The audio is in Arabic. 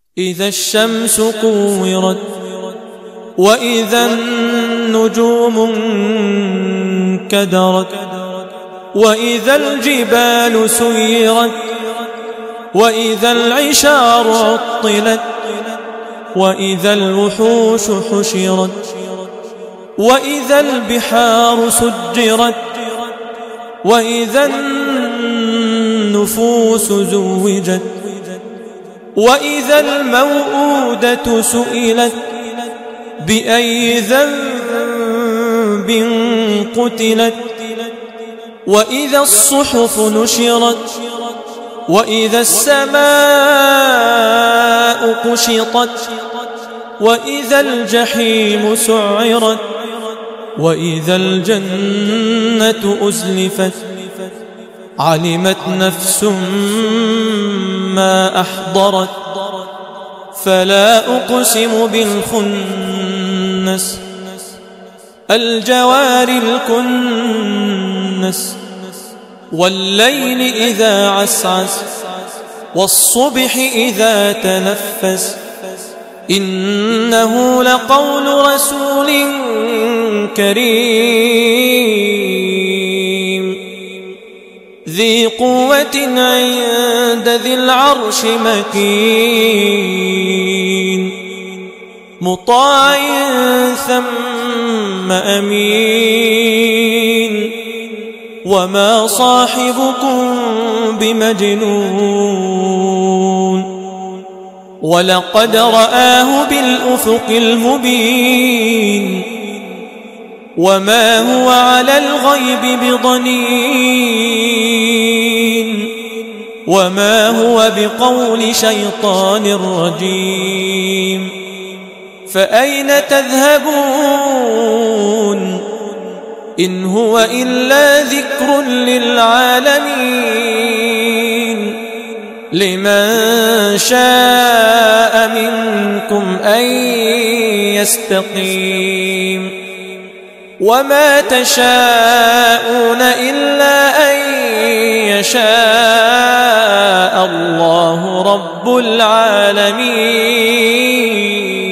إذا الشمس كورت وإذا النجوم انكدرت وإذا الجبال سيرت وإذا العشار عطلت وإذا الوحوش حشرت وإذا البحار سجرت وإذا النفوس زوجت وإذا الموءودة سئلت بأي ذنب قتلت وإذا الصحف نشرت وإذا السماء كشطت وإذا الجحيم سعرت وإذا الجنة أزلفت علمت نفس ما أحضرت فلا أقسم بالخنس الجوار الكنس والليل إذا عسعس والصبح إذا تنفس إنه لقول رسول كريم ذي قوة عند ذي العرش مكين مطاع ثم أمين وما صاحبكم بمجنون ولقد رآه بالأفق المبين وما هو على الغيب بضنين وما هو بقول شيطان رجيم فأين تذهبون إن هو إلا ذكر للعالمين لمن شاء منكم أن يستقيم وما تشاءون إلا أن يشاء الله رب العالمين.